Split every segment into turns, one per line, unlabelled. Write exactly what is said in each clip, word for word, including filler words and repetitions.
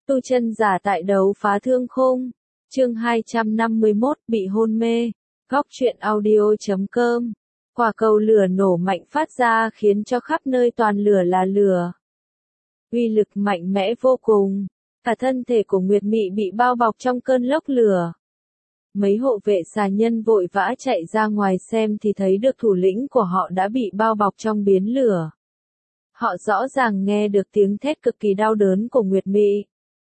Tu chân giả tại đấu phá thương khung. Chương hai trăm năm mươi mốt bị hôn mê. Góc truyện audio chấm com. Quả cầu lửa nổ mạnh phát ra khiến cho khắp nơi toàn lửa là lửa. Uy lực mạnh mẽ vô cùng. Cả thân thể của Nguyệt Mị bị bao bọc trong cơn lốc lửa. Mấy hộ vệ xà nhân vội vã chạy ra ngoài xem thì thấy được thủ lĩnh của họ đã bị bao bọc trong biến lửa. Họ rõ ràng nghe được tiếng thét cực kỳ đau đớn của Nguyệt Mị.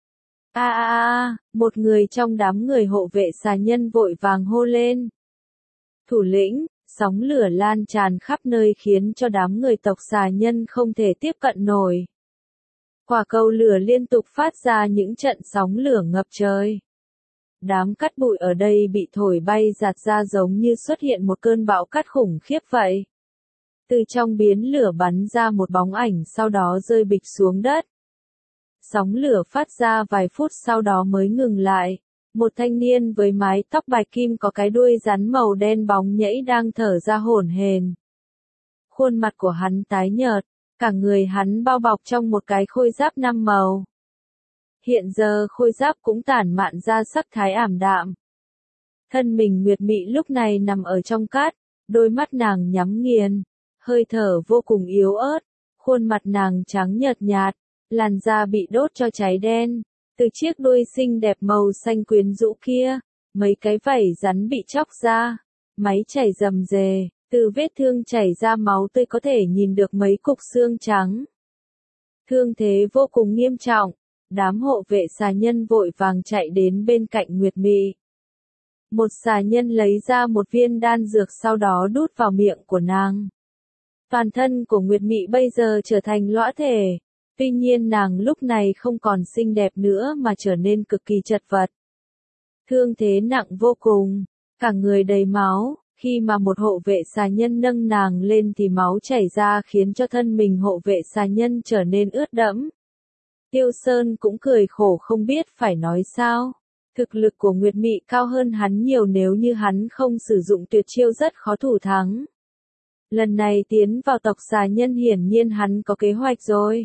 A a a, một người trong đám người hộ vệ xà nhân vội vàng hô lên. Thủ lĩnh, sóng lửa lan tràn khắp nơi khiến cho đám người tộc xà nhân không thể tiếp cận nổi. Quả cầu lửa liên tục phát ra những trận sóng lửa ngập trời. Đám cát bụi ở đây bị thổi bay giạt ra giống như xuất hiện một cơn bão cát khủng khiếp vậy. Từ trong biến lửa bắn ra một bóng ảnh sau đó rơi bịch xuống đất. Sóng lửa phát ra vài phút sau đó mới ngừng lại. Một thanh niên với mái tóc bạch kim có cái đuôi rắn màu đen bóng nhẫy đang thở ra hổn hển. Khuôn mặt của hắn tái nhợt, cả người hắn bao bọc trong một cái khôi giáp năm màu. Hiện giờ khôi giáp cũng tản mạn ra sắc thái ảm đạm. Thân mình Nguyệt Mị lúc này nằm ở trong cát, đôi mắt nàng nhắm nghiền, hơi thở vô cùng yếu ớt, khuôn mặt nàng trắng nhợt nhạt, làn da bị đốt cho cháy đen. Từ chiếc đuôi xinh đẹp màu xanh quyến rũ kia, mấy cái vảy rắn bị chóc ra, máy chảy rầm rề, từ vết thương chảy ra máu tươi có thể nhìn được mấy cục xương trắng. Thương thế vô cùng nghiêm trọng, đám hộ vệ xà nhân vội vàng chạy đến bên cạnh Nguyệt Mị. Một xà nhân lấy ra một viên đan dược sau đó đút vào miệng của nàng. Toàn thân của Nguyệt Mị bây giờ trở thành lõa thể. Tuy nhiên nàng lúc này không còn xinh đẹp nữa mà trở nên cực kỳ chật vật. Thương thế nặng vô cùng, cả người đầy máu, khi mà một hộ vệ xà nhân nâng nàng lên thì máu chảy ra khiến cho thân mình hộ vệ xà nhân trở nên ướt đẫm. Tiêu Sơn cũng cười khổ không biết phải nói sao. Thực lực của Nguyệt Mị cao hơn hắn nhiều, nếu như hắn không sử dụng tuyệt chiêu rất khó thủ thắng. Lần này tiến vào tộc xà nhân hiển nhiên hắn có kế hoạch rồi.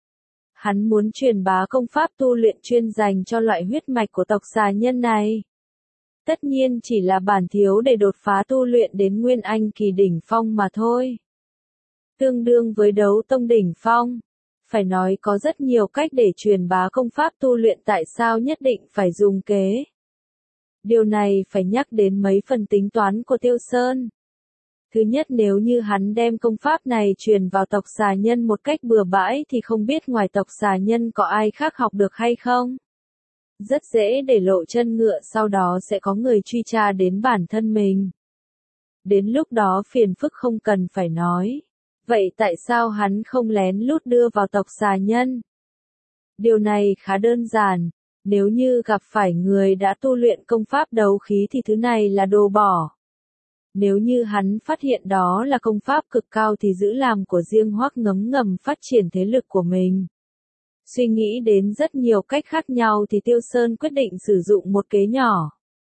Hắn muốn truyền bá công pháp tu luyện chuyên dành cho loại huyết mạch của tộc xà nhân này. Tất nhiên chỉ là bản thiếu để đột phá tu luyện đến Nguyên Anh kỳ đỉnh phong mà thôi. Tương đương với đấu tông đỉnh phong. Phải nói có rất nhiều cách để truyền bá công pháp tu luyện, tại sao nhất định phải dùng kế. Điều này phải nhắc đến mấy phần tính toán của Tiêu Sơn. Thứ nhất, nếu như hắn đem công pháp này truyền vào tộc xà nhân một cách bừa bãi thì không biết ngoài tộc xà nhân có ai khác học được hay không. Rất dễ để lộ chân ngựa, sau đó sẽ có người truy tra đến bản thân mình. Đến lúc đó phiền phức không cần phải nói. Vậy tại sao hắn không lén lút đưa vào tộc xà nhân? Điều này khá đơn giản. Nếu như gặp phải người đã tu luyện công pháp đấu khí thì thứ này là đồ bỏ. Nếu như hắn phát hiện đó là công pháp cực cao thì giữ làm của riêng hoặc ngấm ngầm phát triển thế lực của mình. Suy nghĩ đến rất nhiều cách khác nhau thì Tiêu Sơn quyết định sử dụng một kế nhỏ.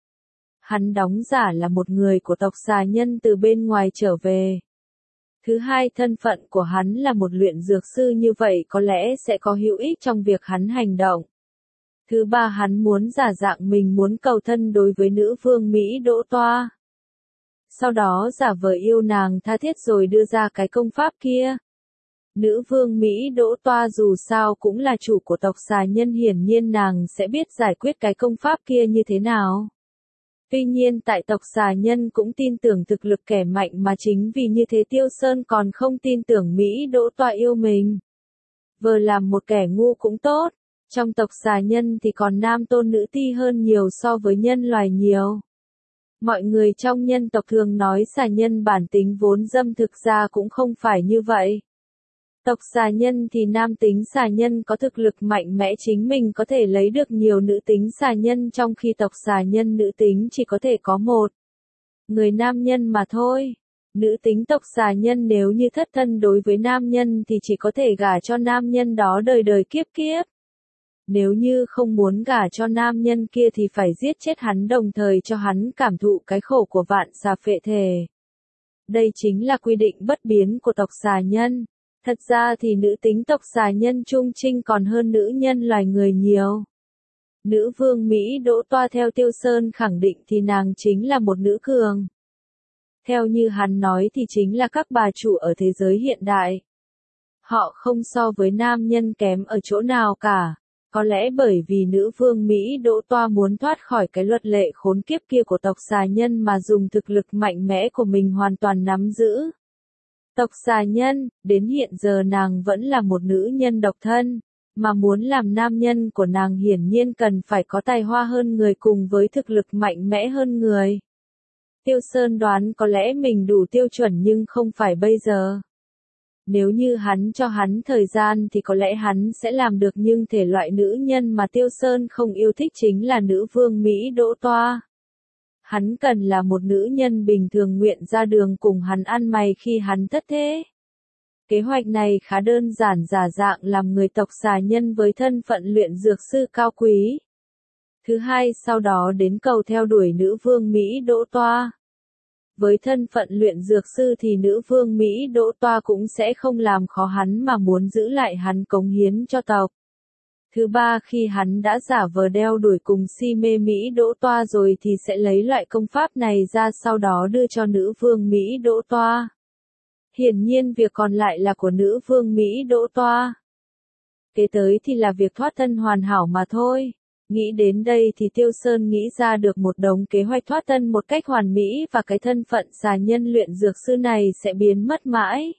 Hắn đóng giả là một người của tộc xà nhân từ bên ngoài trở về. Thứ hai, thân phận của hắn là một luyện dược sư, như vậy có lẽ sẽ có hữu ích trong việc hắn hành động. Thứ ba, hắn muốn giả dạng mình muốn cầu thân đối với nữ vương Mỹ Đỗ Toa. Sau đó giả vờ yêu nàng tha thiết rồi đưa ra cái công pháp kia. Nữ vương Mỹ Đỗ Toa dù sao cũng là chủ của tộc xà nhân, hiển nhiên nàng sẽ biết giải quyết cái công pháp kia như thế nào. Tuy nhiên tại tộc xà nhân cũng tin tưởng thực lực kẻ mạnh, mà chính vì như thế Tiêu Sơn còn không tin tưởng Mỹ Đỗ Toa yêu mình. Vờ làm một kẻ ngu cũng tốt, trong tộc xà nhân thì còn nam tôn nữ ti hơn nhiều so với nhân loài nhiều. Mọi người trong nhân tộc thường nói xà nhân bản tính vốn dâm, thực ra cũng không phải như vậy. Tộc xà nhân thì nam tính xà nhân có thực lực mạnh mẽ, chính mình có thể lấy được nhiều nữ tính xà nhân, trong khi tộc xà nhân nữ tính chỉ có thể có một người nam nhân mà thôi. Nữ tính tộc xà nhân nếu như thất thân đối với nam nhân thì chỉ có thể gả cho nam nhân đó đời đời kiếp kiếp. Nếu như không muốn gả cho nam nhân kia thì phải giết chết hắn, đồng thời cho hắn cảm thụ cái khổ của vạn xà phệ thể. Đây chính là quy định bất biến của tộc xà nhân. Thật ra thì nữ tính tộc xà nhân trung trinh còn hơn nữ nhân loài người nhiều. Nữ vương Mỹ Đỗ Toa theo Tiêu Sơn khẳng định thì nàng chính là một nữ cường. Theo như hắn nói thì chính là các bà chủ ở thế giới hiện đại. Họ không so với nam nhân kém ở chỗ nào cả. Có lẽ bởi vì nữ vương Mỹ Đỗ Toa muốn thoát khỏi cái luật lệ khốn kiếp kia của tộc xà nhân mà dùng thực lực mạnh mẽ của mình hoàn toàn nắm giữ. Tộc xà nhân, đến hiện giờ nàng vẫn là một nữ nhân độc thân, mà muốn làm nam nhân của nàng hiển nhiên cần phải có tài hoa hơn người cùng với thực lực mạnh mẽ hơn người. Tiêu Sơn đoán có lẽ mình đủ tiêu chuẩn nhưng không phải bây giờ. Nếu như hắn cho hắn thời gian thì có lẽ hắn sẽ làm được, nhưng thể loại nữ nhân mà Tiêu Sơn không yêu thích chính là nữ vương Mỹ Đỗ Toa. Hắn cần là một nữ nhân bình thường nguyện ra đường cùng hắn ăn mày khi hắn thất thế. Kế hoạch này khá đơn giản, giả dạng làm người tộc xà nhân với thân phận luyện dược sư cao quý. Thứ hai, sau đó đến cầu theo đuổi nữ vương Mỹ Đỗ Toa. Với thân phận luyện dược sư thì nữ vương Mỹ Đỗ Toa cũng sẽ không làm khó hắn mà muốn giữ lại hắn cống hiến cho tộc. Thứ ba, khi hắn đã giả vờ đeo đuổi cùng si mê Mỹ Đỗ Toa rồi thì sẽ lấy loại công pháp này ra sau đó đưa cho nữ vương Mỹ Đỗ Toa. Hiển nhiên việc còn lại là của nữ vương Mỹ Đỗ Toa. Kế tới thì là việc thoát thân hoàn hảo mà thôi. Nghĩ đến đây thì Tiêu Sơn nghĩ ra được một đống kế hoạch thoát thân một cách hoàn mỹ và cái thân phận xà nhân luyện dược sư này sẽ biến mất mãi.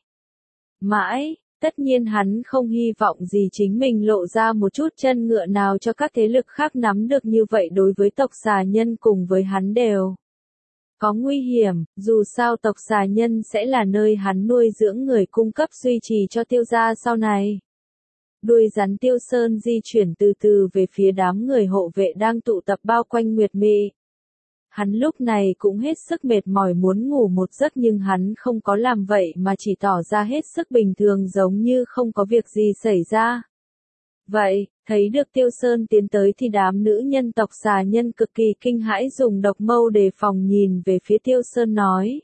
Mãi, tất nhiên hắn không hy vọng gì chính mình lộ ra một chút chân ngựa nào cho các thế lực khác nắm được, như vậy đối với tộc xà nhân cùng với hắn đều có nguy hiểm, dù sao tộc xà nhân sẽ là nơi hắn nuôi dưỡng người cung cấp duy trì cho Tiêu gia sau này. Đuôi rắn Tiêu Sơn di chuyển từ từ về phía đám người hộ vệ đang tụ tập bao quanh Nguyệt Mị. Hắn lúc này cũng hết sức mệt mỏi muốn ngủ một giấc, nhưng hắn không có làm vậy mà chỉ tỏ ra hết sức bình thường giống như không có việc gì xảy ra. Vậy, thấy được Tiêu Sơn tiến tới thì đám nữ nhân tộc xà nhân cực kỳ kinh hãi, dùng độc mâu đề phòng nhìn về phía Tiêu Sơn nói.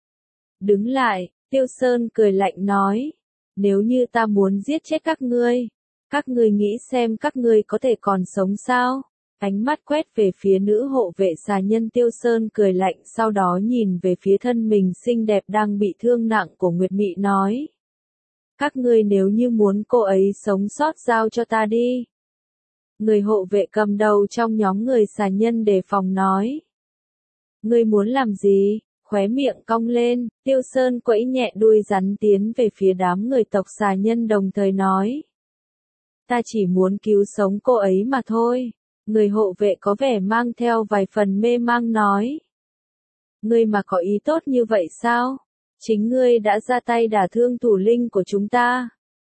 Đứng lại, Tiêu Sơn cười lạnh nói. Nếu như ta muốn giết chết các ngươi, các ngươi nghĩ xem các ngươi có thể còn sống sao? Ánh mắt quét về phía nữ hộ vệ xà nhân, Tiêu Sơn cười lạnh, sau đó nhìn về phía thân mình xinh đẹp đang bị thương nặng của Nguyệt Mị nói. Các ngươi nếu như muốn cô ấy sống sót giao cho ta đi. Người hộ vệ cầm đầu trong nhóm người xà nhân đề phòng nói. Ngươi muốn làm gì? Khóe miệng cong lên, Tiêu Sơn quẫy nhẹ đuôi rắn tiến về phía đám người tộc xà nhân đồng thời nói. Ta chỉ muốn cứu sống cô ấy mà thôi. Người hộ vệ có vẻ mang theo vài phần mê mang nói. Ngươi mà có ý tốt như vậy sao? Chính ngươi đã ra tay đả thương thủ linh của chúng ta.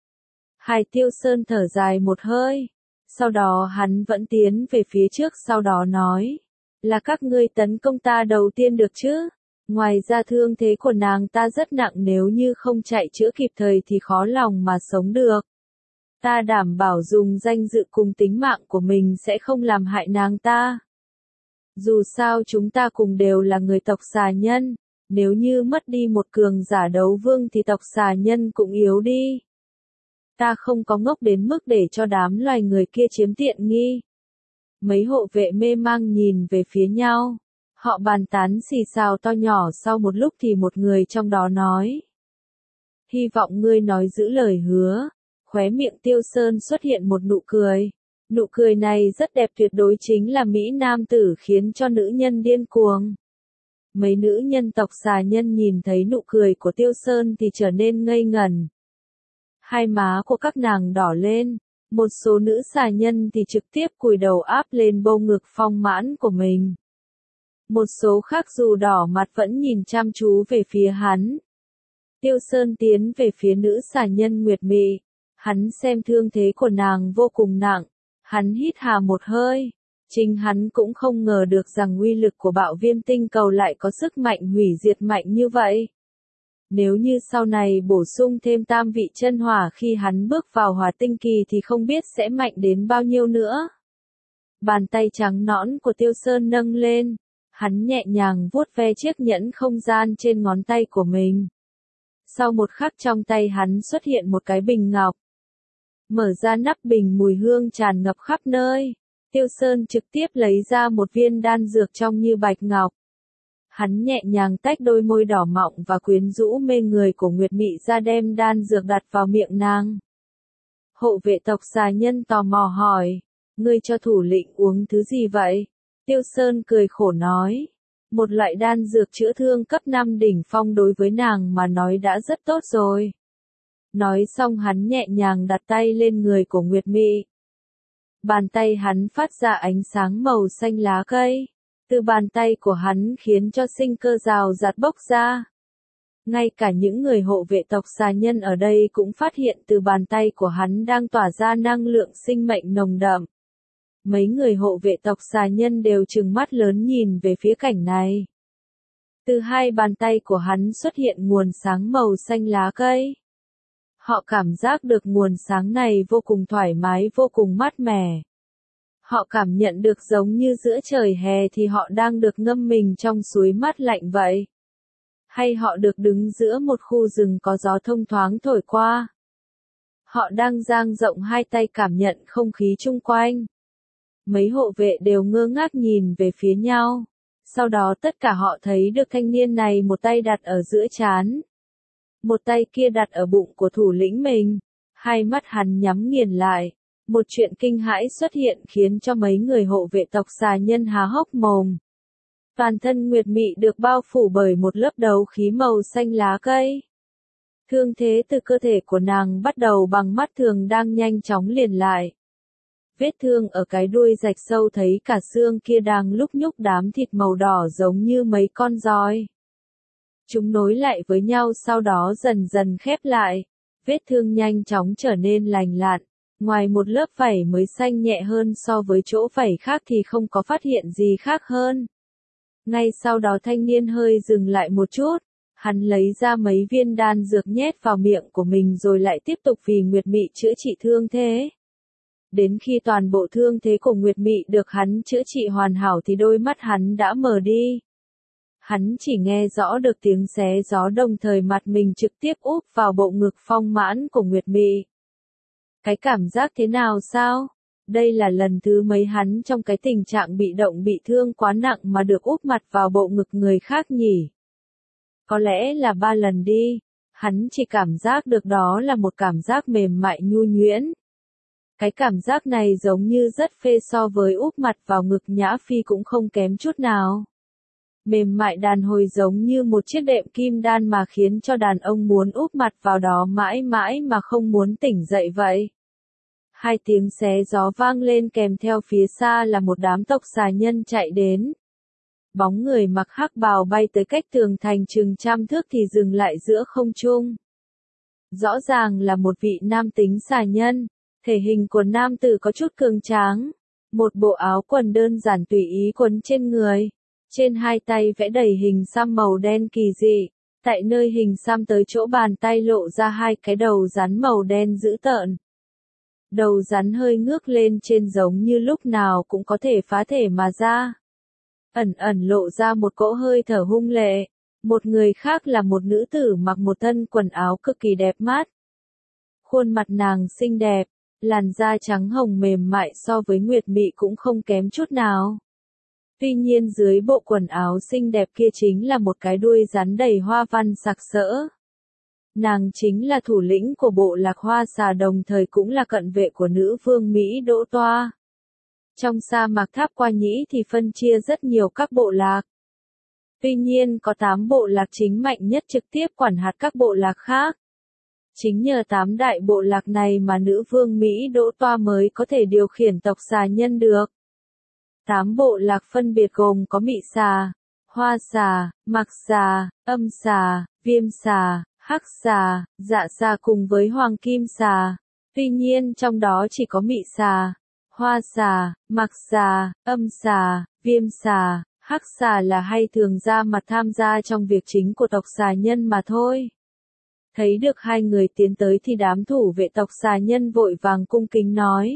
Hai Tiêu Sơn thở dài một hơi. Sau đó hắn vẫn tiến về phía trước, sau đó nói. Là các ngươi tấn công ta đầu tiên được chứ? Ngoài ra thương thế của nàng ta rất nặng, nếu như không chạy chữa kịp thời thì khó lòng mà sống được. Ta đảm bảo dùng danh dự cùng tính mạng của mình sẽ không làm hại nàng ta. Dù sao chúng ta cùng đều là người tộc xà nhân, nếu như mất đi một cường giả đấu vương thì tộc xà nhân cũng yếu đi. Ta không có ngốc đến mức để cho đám loài người kia chiếm tiện nghi. Mấy hộ vệ mê mang nhìn về phía nhau. Họ bàn tán xì xào to nhỏ, sau một lúc thì một người trong đó nói. Hy vọng ngươi nói giữ lời hứa. Khóe miệng Tiêu Sơn xuất hiện một nụ cười. Nụ cười này rất đẹp, tuyệt đối chính là mỹ nam tử khiến cho nữ nhân điên cuồng. Mấy nữ nhân tộc xà nhân nhìn thấy nụ cười của Tiêu Sơn thì trở nên ngây ngẩn. Hai má của các nàng đỏ lên. Một số nữ xà nhân thì trực tiếp cúi đầu áp lên bầu ngực phong mãn của mình. Một số khác dù đỏ mặt vẫn nhìn chăm chú về phía hắn. Tiêu Sơn tiến về phía nữ xà nhân Nguyệt Mị. Hắn xem thương thế của nàng vô cùng nặng. Hắn hít hà một hơi. Chính hắn cũng không ngờ được rằng uy lực của bạo viêm tinh cầu lại có sức mạnh hủy diệt mạnh như vậy. Nếu như sau này bổ sung thêm tam vị chân hỏa khi hắn bước vào hỏa tinh kỳ thì không biết sẽ mạnh đến bao nhiêu nữa. Bàn tay trắng nõn của Tiêu Sơn nâng lên. Hắn nhẹ nhàng vuốt ve chiếc nhẫn không gian trên ngón tay của mình. Sau một khắc trong tay hắn xuất hiện một cái bình ngọc. Mở ra nắp bình, mùi hương tràn ngập khắp nơi. Tiêu Sơn trực tiếp lấy ra một viên đan dược trong như bạch ngọc. Hắn nhẹ nhàng tách đôi môi đỏ mọng và quyến rũ mê người của Nguyệt Mị ra đem đan dược đặt vào miệng nàng. Hộ vệ tộc xà nhân tò mò hỏi, ngươi cho thủ lĩnh uống thứ gì vậy? Tiêu Sơn cười khổ nói, một loại đan dược chữa thương cấp năm đỉnh phong đối với nàng mà nói đã rất tốt rồi. Nói xong hắn nhẹ nhàng đặt tay lên người của Nguyệt Mị. Bàn tay hắn phát ra ánh sáng màu xanh lá cây. Từ bàn tay của hắn khiến cho sinh cơ rào rạt bốc ra. Ngay cả những người hộ vệ tộc xà nhân ở đây cũng phát hiện từ bàn tay của hắn đang tỏa ra năng lượng sinh mệnh nồng đậm. Mấy người hộ vệ tộc xà nhân đều trừng mắt lớn nhìn về phía cảnh này. Từ hai bàn tay của hắn xuất hiện nguồn sáng màu xanh lá cây. Họ cảm giác được nguồn sáng này vô cùng thoải mái, vô cùng mát mẻ. Họ cảm nhận được giống như giữa trời hè thì họ đang được ngâm mình trong suối mát lạnh vậy. Hay họ được đứng giữa một khu rừng có gió thông thoáng thổi qua. Họ đang dang rộng hai tay cảm nhận không khí chung quanh. Mấy hộ vệ đều ngơ ngác nhìn về phía nhau. Sau đó tất cả họ thấy được thanh niên này một tay đặt ở giữa trán. Một tay kia đặt ở bụng của thủ lĩnh mình. Hai mắt hắn nhắm nghiền lại. Một chuyện kinh hãi xuất hiện khiến cho mấy người hộ vệ tộc xà nhân há hốc mồm. Toàn thân Nguyệt Mị được bao phủ bởi một lớp đấu khí màu xanh lá cây. Thương thế từ cơ thể của nàng bắt đầu bằng mắt thường đang nhanh chóng liền lại. Vết thương ở cái đuôi rạch sâu thấy cả xương kia đang lúc nhúc đám thịt màu đỏ giống như mấy con roi. Chúng nối lại với nhau sau đó dần dần khép lại. Vết thương nhanh chóng trở nên lành lặn. Ngoài một lớp vảy mới xanh nhẹ hơn so với chỗ vảy khác thì không có phát hiện gì khác hơn. Ngay sau đó thanh niên hơi dừng lại một chút, hắn lấy ra mấy viên đan dược nhét vào miệng của mình rồi lại tiếp tục vì Nguyệt Mị chữa trị thương thế. Đến khi toàn bộ thương thế của Nguyệt Mị được hắn chữa trị hoàn hảo thì đôi mắt hắn đã mờ đi. Hắn chỉ nghe rõ được tiếng xé gió đồng thời mặt mình trực tiếp úp vào bộ ngực phong mãn của Nguyệt Mị. Cái cảm giác thế nào sao? Đây là lần thứ mấy hắn trong cái tình trạng bị động bị thương quá nặng mà được úp mặt vào bộ ngực người khác nhỉ? Có lẽ là ba lần đi. Hắn chỉ cảm giác được đó là một cảm giác mềm mại nhu nhuyễn. Cái cảm giác này giống như rất phê so với úp mặt vào ngực Nhã Phi cũng không kém chút nào. Mềm mại đàn hồi giống như một chiếc đệm kim đan mà khiến cho đàn ông muốn úp mặt vào đó mãi mãi mà không muốn tỉnh dậy vậy. Hai tiếng xé gió vang lên kèm theo phía xa là một đám tộc xà nhân chạy đến. Bóng người mặc hắc bào bay tới cách tường thành chừng trăm thước thì dừng lại giữa không trung. Rõ ràng là một vị nam tính xà nhân, thể hình của nam tử có chút cường tráng, một bộ áo quần đơn giản tùy ý quấn trên người, trên hai tay vẽ đầy hình xăm màu đen kỳ dị, tại nơi hình xăm tới chỗ bàn tay lộ ra hai cái đầu rắn màu đen dữ tợn. Đầu rắn hơi ngước lên trên giống như lúc nào cũng có thể phá thể mà ra. Ẩn ẩn lộ ra một cỗ hơi thở hung lệ. Một người khác là một nữ tử mặc một thân quần áo cực kỳ đẹp mắt. Khuôn mặt nàng xinh đẹp, làn da trắng hồng mềm mại so với Nguyệt Mị cũng không kém chút nào. Tuy nhiên dưới bộ quần áo xinh đẹp kia chính là một cái đuôi rắn đầy hoa văn sặc sỡ. Nàng chính là thủ lĩnh của bộ lạc Hoa Xà đồng thời cũng là cận vệ của nữ vương Mỹ Đỗ Toa. Trong sa mạc Tháp Qua Nhĩ thì phân chia rất nhiều các bộ lạc. Tuy nhiên có tám bộ lạc chính mạnh nhất trực tiếp quản hạt các bộ lạc khác. Chính nhờ tám đại bộ lạc này mà nữ vương Mỹ Đỗ Toa mới có thể điều khiển tộc xà nhân được. Tám bộ lạc phân biệt gồm có Mị Xà, Hoa Xà, Mạc Xà, Âm Xà, Viêm Xà, Hắc Xà, Dạ Xà cùng với Hoàng Kim Xà. Tuy nhiên trong đó chỉ có Mị Xà, Hoa Xà, Mạc Xà, Âm Xà, Viêm Xà, Hắc Xà là hay thường ra mặt tham gia trong việc chính của tộc xà nhân mà thôi. Thấy được hai người tiến tới thì đám thủ vệ tộc xà nhân vội vàng cung kính nói.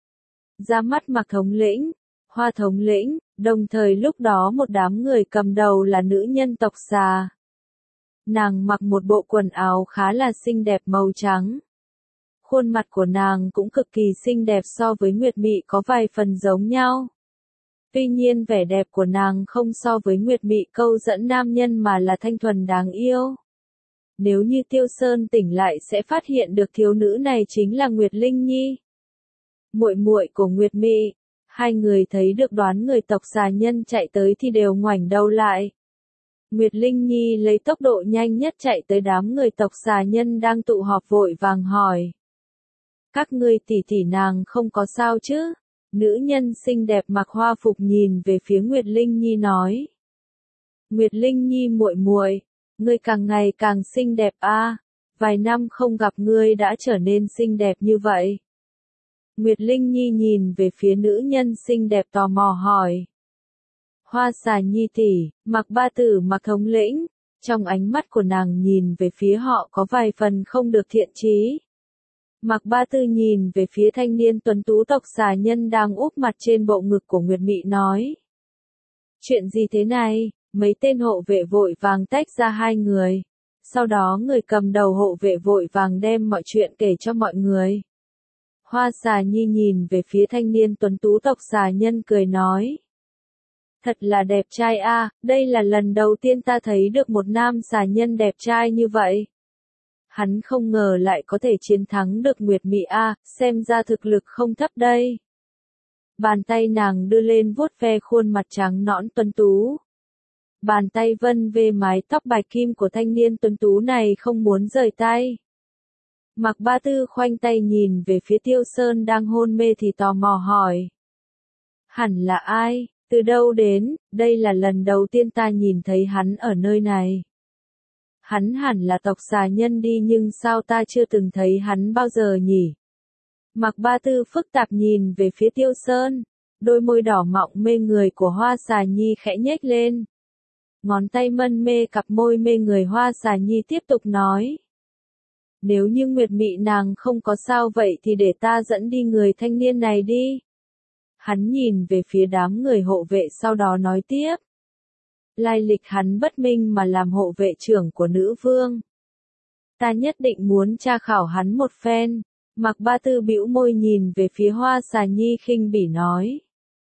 Ra mắt Mạc thống lĩnh, Hoa thống lĩnh, đồng thời lúc đó một đám người cầm đầu là nữ nhân tộc xà. Nàng mặc một bộ quần áo khá là xinh đẹp màu trắng. Khuôn mặt của nàng cũng cực kỳ xinh đẹp, so với Nguyệt Mị có vài phần giống nhau. Tuy nhiên vẻ đẹp của nàng không so với Nguyệt Mị câu dẫn nam nhân mà là thanh thuần đáng yêu. Nếu như Tiêu Sơn tỉnh lại sẽ phát hiện được thiếu nữ này chính là Nguyệt Linh Nhi, muội muội của Nguyệt Mị. Hai người thấy được đoán người tộc xà nhân chạy tới thì đều ngoảnh đầu lại. Nguyệt Linh Nhi lấy tốc độ nhanh nhất chạy tới đám người tộc xà nhân đang tụ họp, vội vàng hỏi: các ngươi tỷ tỷ nàng không có sao chứ? Nữ nhân xinh đẹp mặc hoa phục nhìn về phía Nguyệt Linh Nhi nói: Nguyệt Linh Nhi muội muội, ngươi càng ngày càng xinh đẹp a, vài năm không gặp ngươi đã trở nên xinh đẹp như vậy. Nguyệt Linh Nhi nhìn về phía nữ nhân xinh đẹp tò mò hỏi: Hoa xà Nhi tỷ, Mặc Ba Tử, Mặc thống lĩnh, trong ánh mắt của nàng nhìn về phía họ có vài phần không được thiện chí. Mặc Ba Tư nhìn về phía thanh niên tuấn tú tộc xà nhân đang úp mặt trên bộ ngực của Nguyệt Mị nói: chuyện gì thế này? Mấy tên hộ vệ vội vàng tách ra hai người. Sau đó người cầm đầu hộ vệ vội vàng đem mọi chuyện kể cho mọi người. Hoa xà Nhi nhìn về phía thanh niên tuấn tú tộc xà nhân cười nói: thật là đẹp trai a, đây là lần đầu tiên ta thấy được một nam xà nhân đẹp trai như vậy. Hắn không ngờ lại có thể chiến thắng được Nguyệt Mị a, xem ra thực lực không thấp đây. Bàn tay nàng đưa lên vuốt ve khuôn mặt trắng nõn tuấn tú. Bàn tay vân về mái tóc bạch kim của thanh niên tuấn tú này không muốn rời tay. Mặc Ba Tư khoanh tay nhìn về phía Tiêu Sơn đang hôn mê thì tò mò hỏi: hẳn là ai, từ đâu đến, đây là lần đầu tiên ta nhìn thấy hắn ở nơi này. Hắn hẳn là tộc xà nhân đi, nhưng sao ta chưa từng thấy hắn bao giờ nhỉ? Mặc Ba Tư phức tạp nhìn về phía Tiêu Sơn, đôi môi đỏ mọng mê người của Hoa xà Nhi khẽ nhếch lên. Ngón tay mân mê cặp môi mê người Hoa xà Nhi tiếp tục nói: nếu như Nguyệt Mị nàng không có sao vậy thì để ta dẫn đi người thanh niên này đi. Hắn nhìn về phía đám người hộ vệ sau đó nói tiếp: lai lịch hắn bất minh mà làm hộ vệ trưởng của nữ vương. Ta nhất định muốn tra khảo hắn một phen. Mặc Ba Tư bĩu môi nhìn về phía Hoa xà Nhi khinh bỉ nói: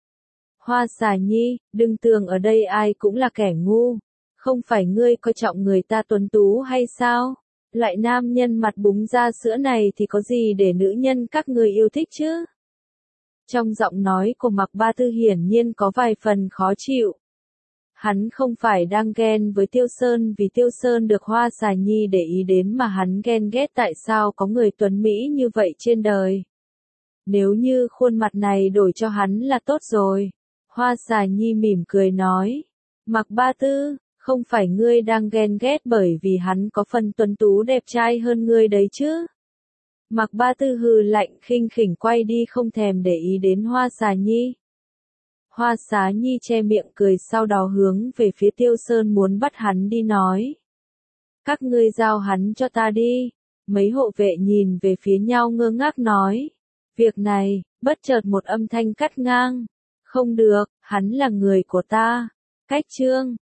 Hoa xà Nhi, đừng tưởng ở đây ai cũng là kẻ ngu. Không phải ngươi coi trọng người ta tuấn tú hay sao? Loại nam nhân mặt búng ra sữa này thì có gì để nữ nhân các người yêu thích chứ? Trong giọng nói của Mặc Ba Tư hiển nhiên có vài phần khó chịu. Hắn không phải đang ghen với Tiêu Sơn vì Tiêu Sơn được Hoa xà Nhi để ý đến, mà hắn ghen ghét tại sao có người tuấn mỹ như vậy trên đời. Nếu như khuôn mặt này đổi cho hắn là tốt rồi. Hoa xà Nhi mỉm cười nói: Mặc Ba Tư, không phải ngươi đang ghen ghét bởi vì hắn có phần tuấn tú đẹp trai hơn ngươi đấy chứ? Mặc Ba Tư hừ lạnh khinh khỉnh quay đi, không thèm để ý đến Hoa xà Nhi. Hoa xà Nhi che miệng cười, sau đó hướng về phía Tiêu Sơn muốn bắt hắn đi nói: các ngươi giao hắn cho ta đi. Mấy hộ vệ nhìn về phía nhau ngơ ngác nói: việc này, bất chợt một âm thanh cắt ngang: không được, hắn là người của ta. Cách chương